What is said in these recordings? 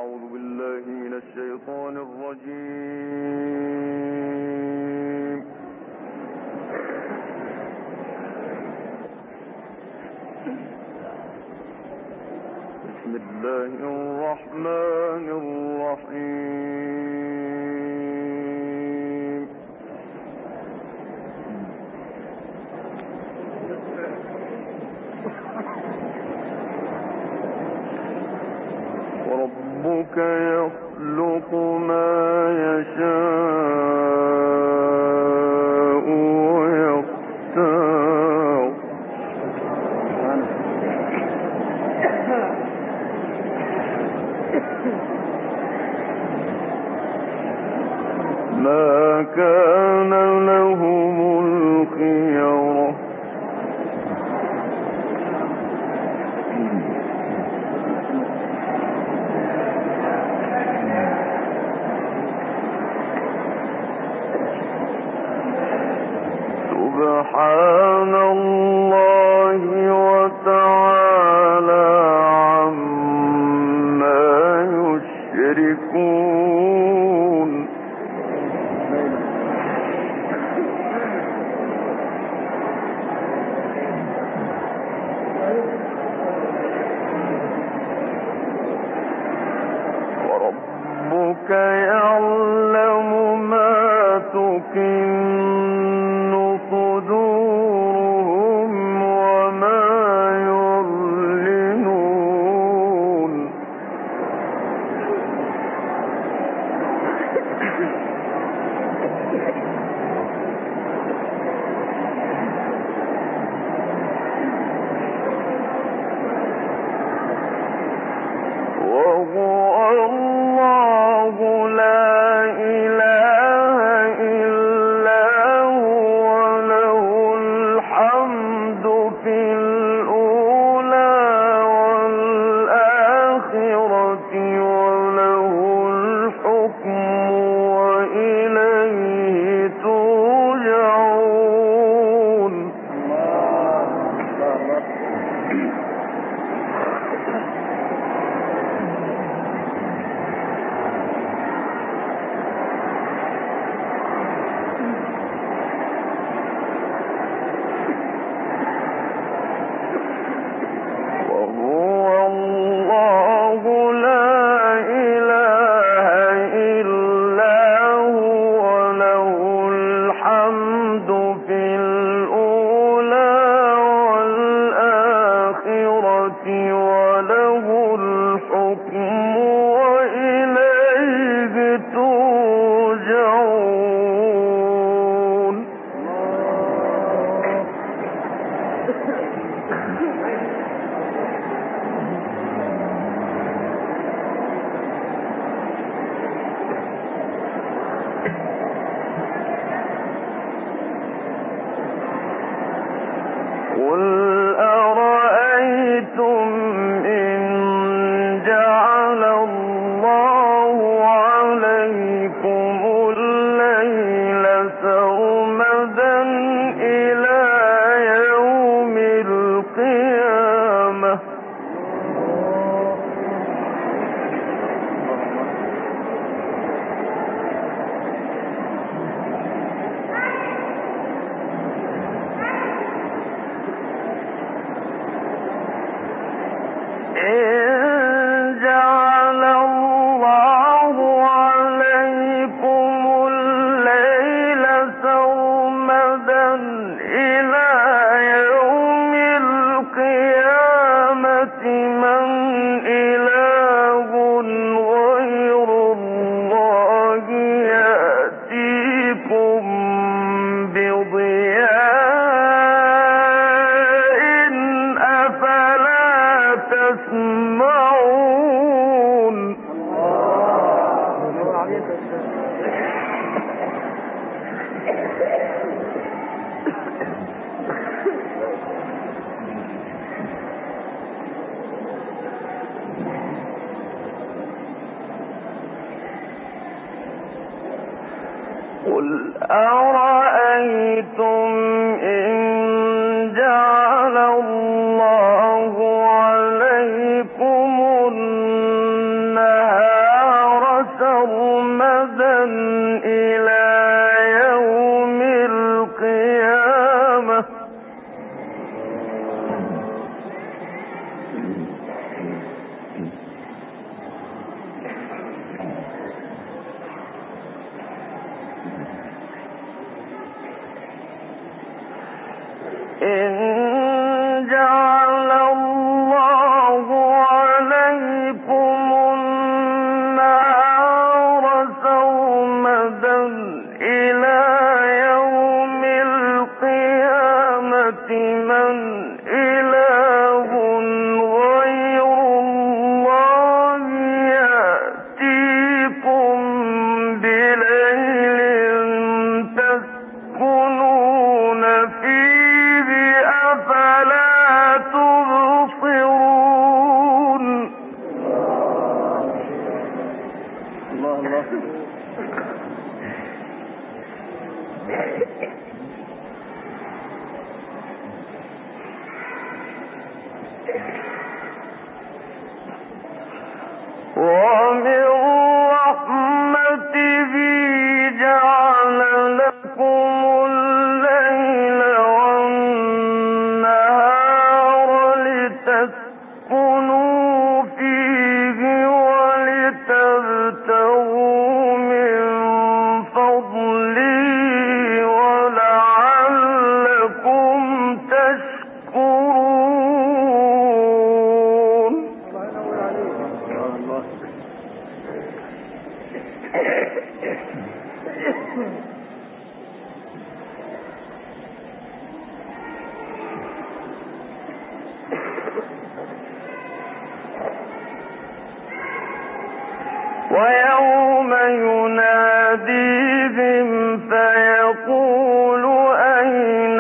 أعوذ بالله من الشيطان الرجيم. بسم الله الرحمن الرحيم. وربك يخلق ما يشاء ويختار ما كان لهم الخيرة سبحان الله وتعالى عما يشركون. وربك يعلم ما تكن صدورهم وما يعلنون. وهو الله لا إله إلا هو له الحمد في الأولى والآخرة وله الحكم وإليه ترجعون. وهو الله لا إله إلا هو له الحمد في الأولى والآخرة وله الحكم وإليه ترجعون. قل أرأيتم إن جعل الله عليكم الليل سرمدا إلى يوم القيامة تسمعون. قل أرأيتم إن جعل الله عليكم النهار ومن رحمته جعل لكم الليل والنهار لتسكنوا فيه ولتبتغوا من فضله ولعلكم تشكرون. ويوم يناديهم فيقول أين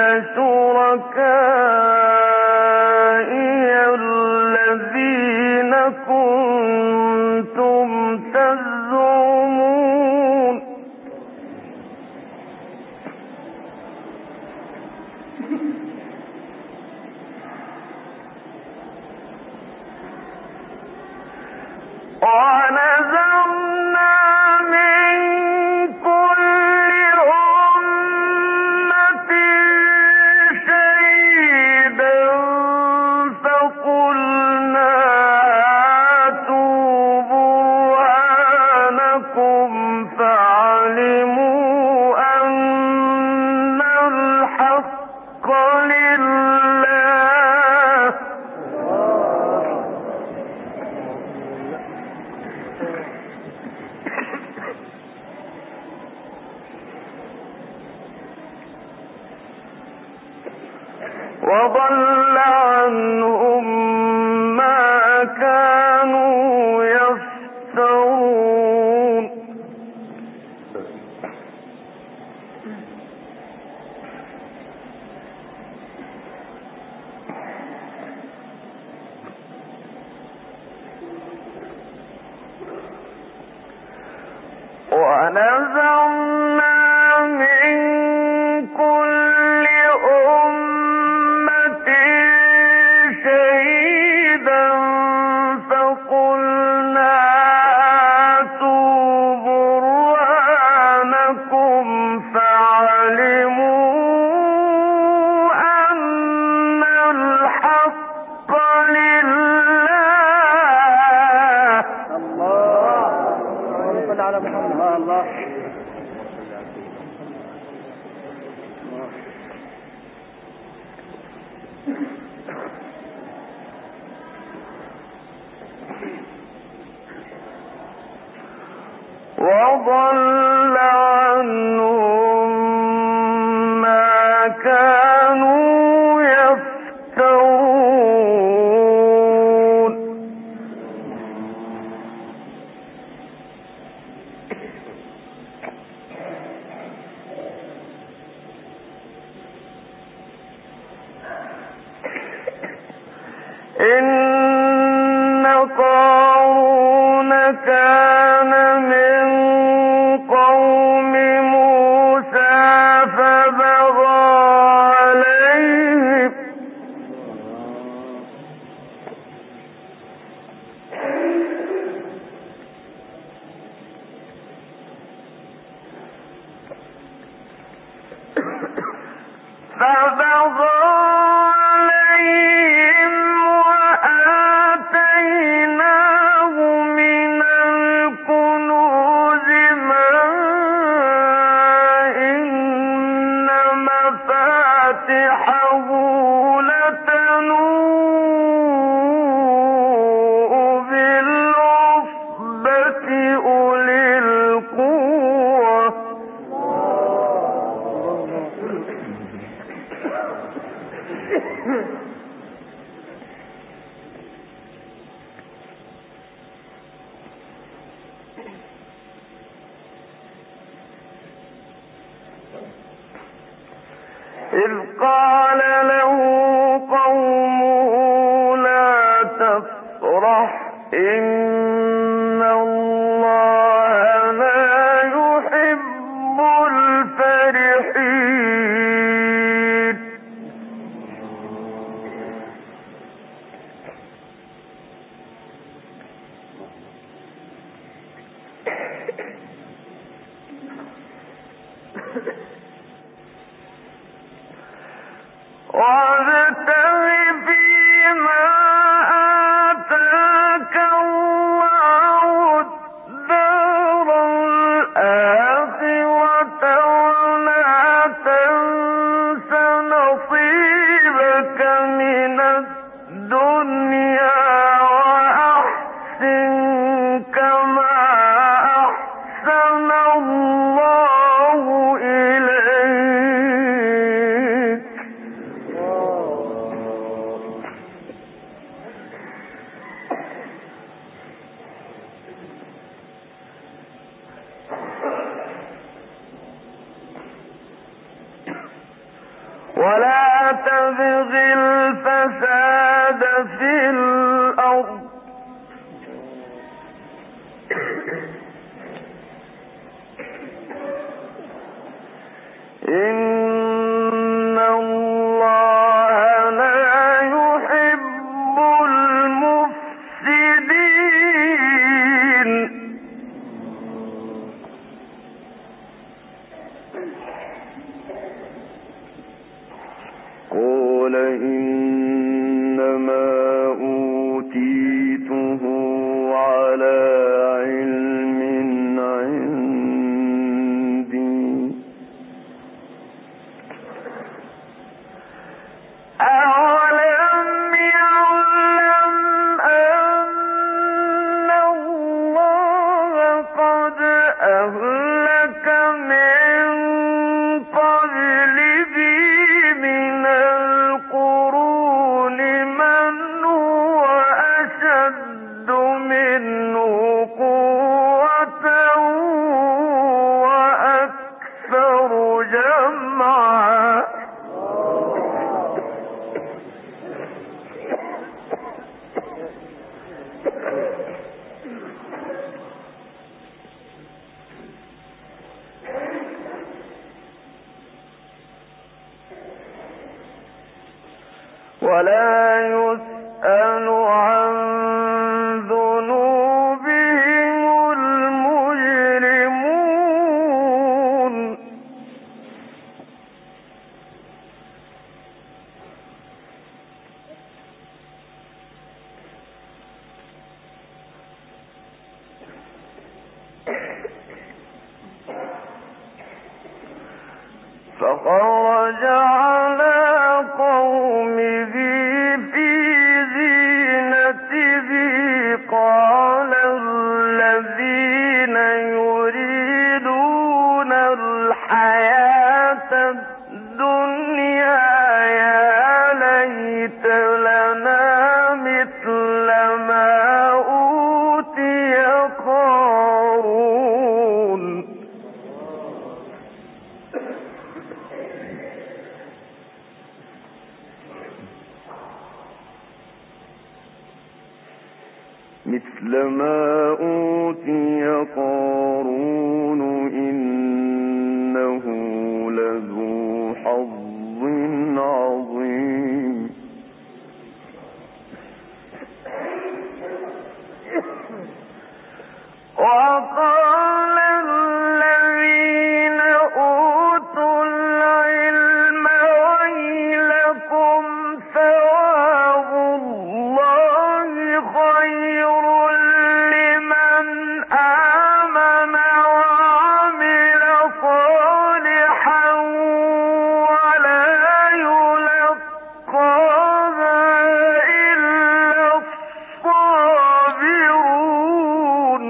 شركائي الذين كنتم تزعمون. ونزعنا من كل أمة شهيدا فقلنا هاتوا برهانكم فعلموا أن الحق لله. وضل عنهم ما كانوا يفترون. ونزعنا من كل أمة شهيدا فقلنا هاتوا برهانكم فعلموا أن الحق لله. الله صل على محمد. الله وضل عنهم ما كانوا يفترون. إن قارون كان من قوم موسى فبغى عليهم وآتيناه من الكنوز ما إن مفاتحه لتنوء بالعصبة أولي القوة. إذ قال له قومه لا تفرح إن الله ولا تبغ الفساد في الأرض إن الله لا يحب المفسدين قال إنما أوتيته على علم عندي أولم يعلم أن الله قد أهلك من قبله من القرون من هو أشد منه قوة وأكثر جمعا ولا يسأل عن ذنوبهم المجرمون فخرج على قومه في زينته قال الذين يريدون الحياة الدنيا يا ليت لنا مثل ما أوتي قارون إنه لذو حظ عظيم وقال الذين أوتوا العلم ويلكم ثواب الله خير لمن آمن وعمل صالحا ولا يلقاها إلا الصابرون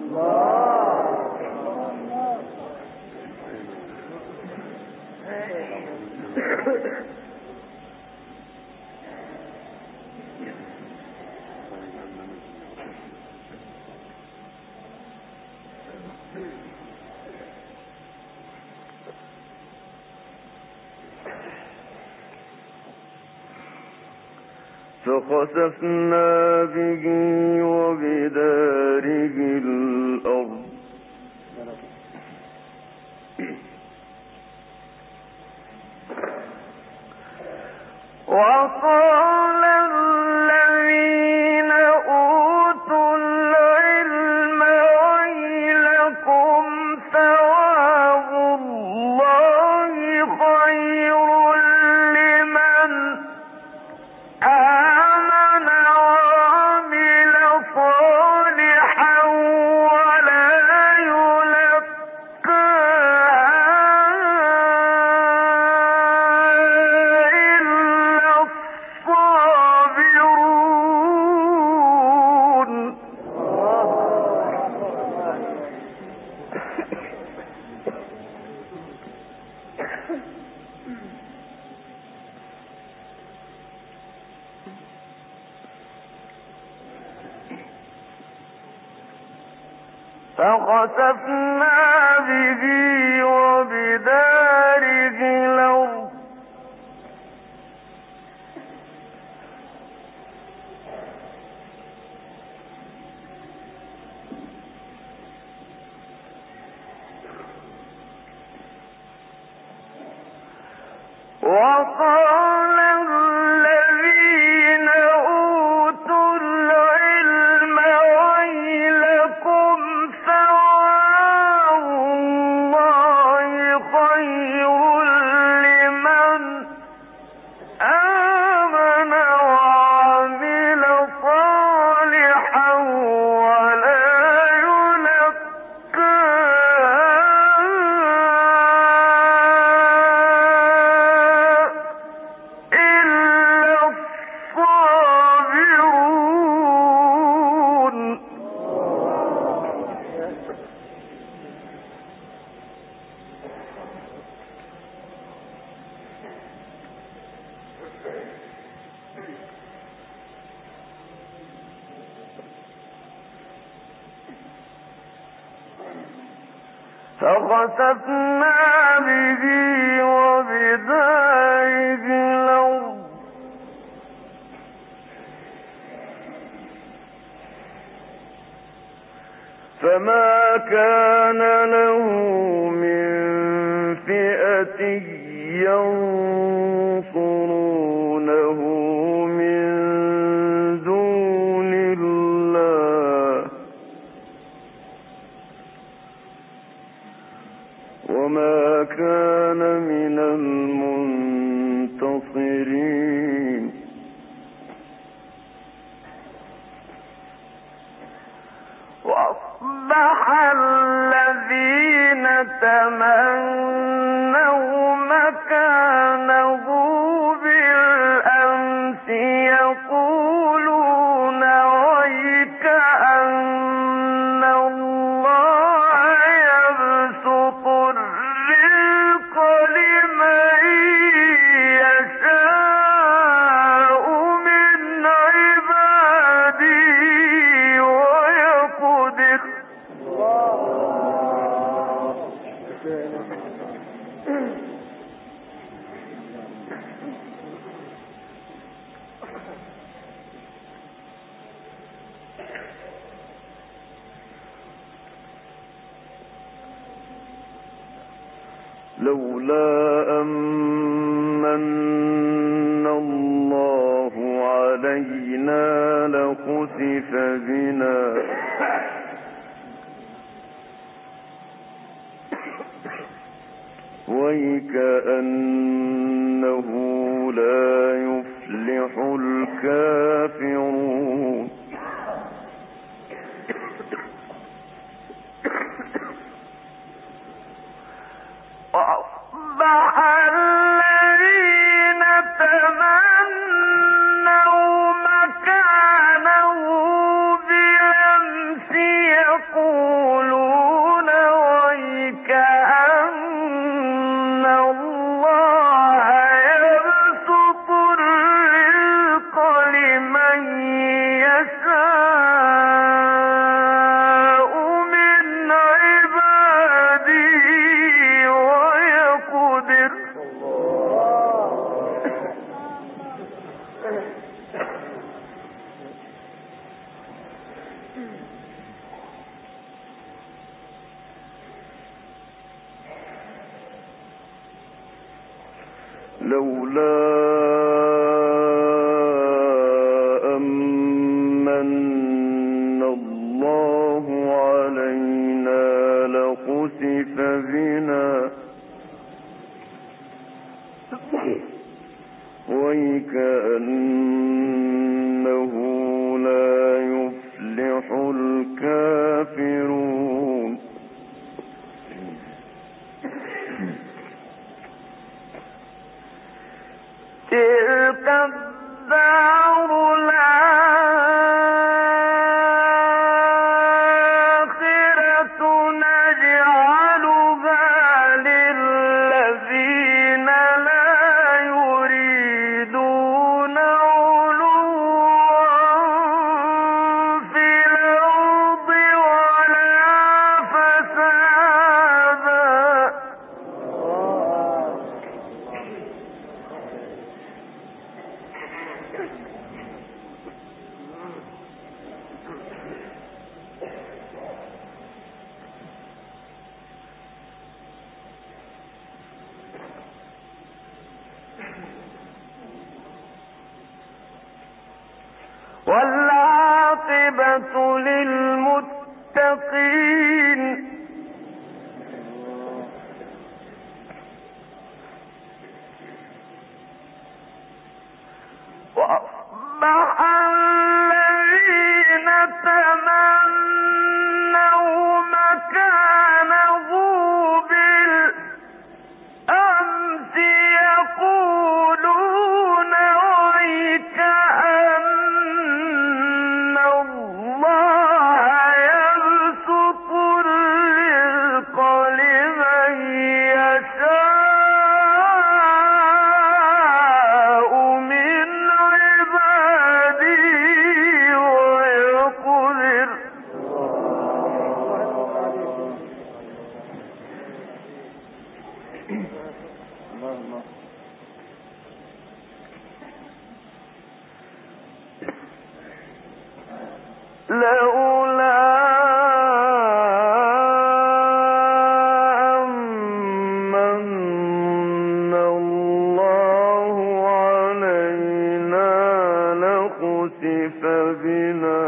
فخسفنا به وبداره الأرض وقال الذين أوتوا العلم ويلكم ثواب الله فخسفنا به وبداره الأرض وقال الذين أوتوا العلم ويلكم ثواب الله خير لمن آمن وعمل صالحا ولا فخسفنا به وبداره الأرض فما كان له من فئة ينصرونه من دون الله وما كان من المنتصرين وأصبح الذين تمنوا مكانه بالأمس يقولون ويك أن الله يبسط الرزق لمن يشاء من عباده ويقدر لولا أمن الله علينا لخسف بنا ويكأنه لا يفلح الكافرون وأصبح الذين تمنوا مكانه بالأمس يقولون ويك أن الله يبسط الرزق لمن يشاء من عباده ويقدر لولا أمن الله علينا لخسف بنا ويكأنه لا يفلح الكافرون تلك الدار الآخرة نجعلها للذين لا يريدون للمتقين وأصبح الذين تمنوا مكانه بالأمس يقولون ويكأن الله يبسط الرزق لمن يشاء من عباده ويقدر لولا أمن الله علينا لخسف بنا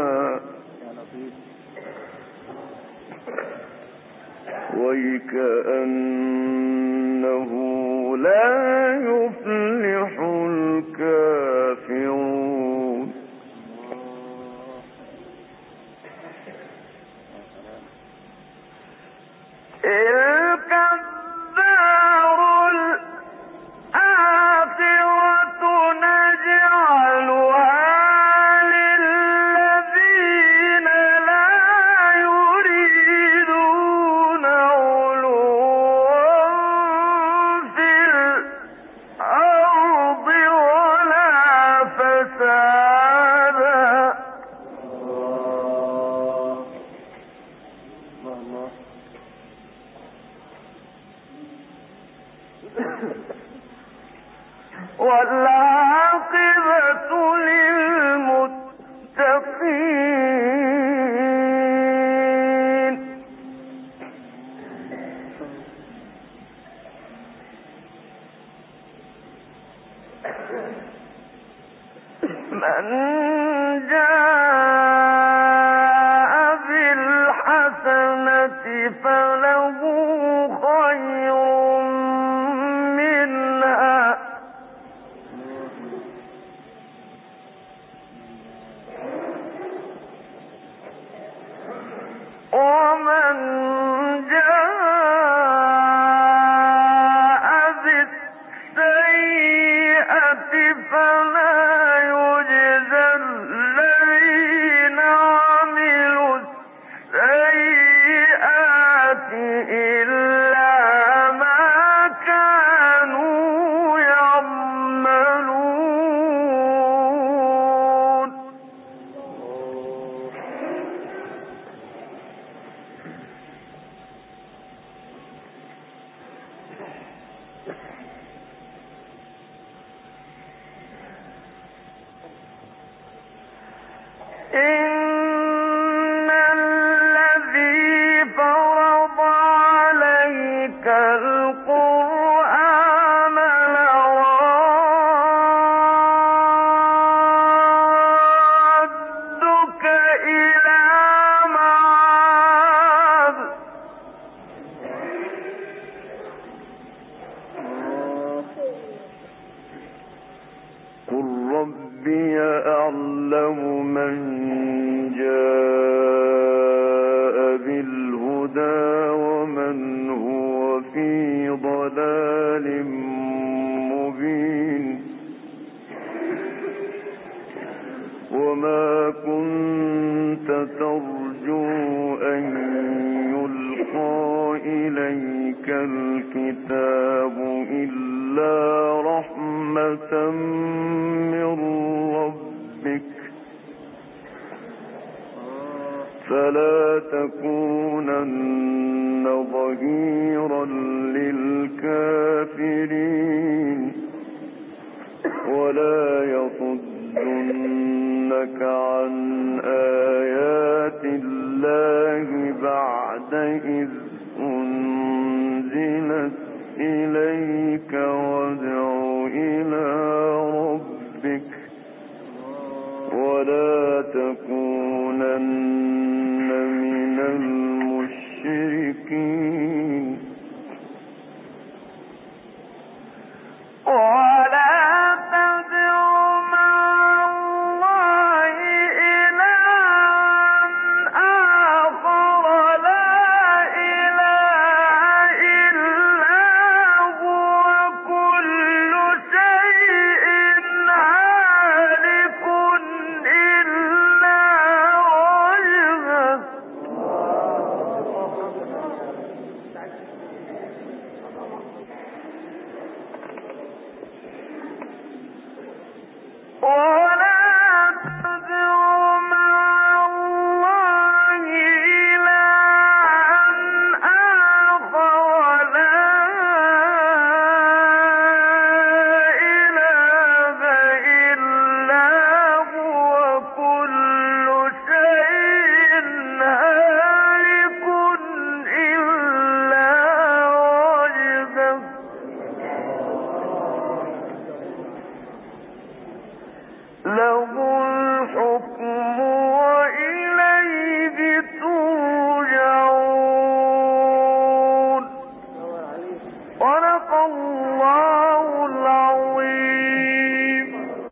ويكأنه لا يفلح الكافرون تلك الدار الآخرة نجعلها للذين لا يريدون علوا في الأرض ولا فسادا والعاقبة للمتقين من جاء بالحسنة فله خير منها ومن جاء بالسيئة فلا يجزى الذين عملوا السيئات إلا ما كانوا يعملون إن الذي فرض عليك القرآن لرادك إلى معاد قل ربي أعلم من جاء بالهدى ومن هو في ضلال مبين وما كنت ترجو أن يلقى إليك الكتاب إلا رحمة من ربك فلا تكونن ظهيرا للكافرين ولا يصدنك عن آيات الله بعد إذ أنزلت إليك وادع إلى ربك ولا تكونن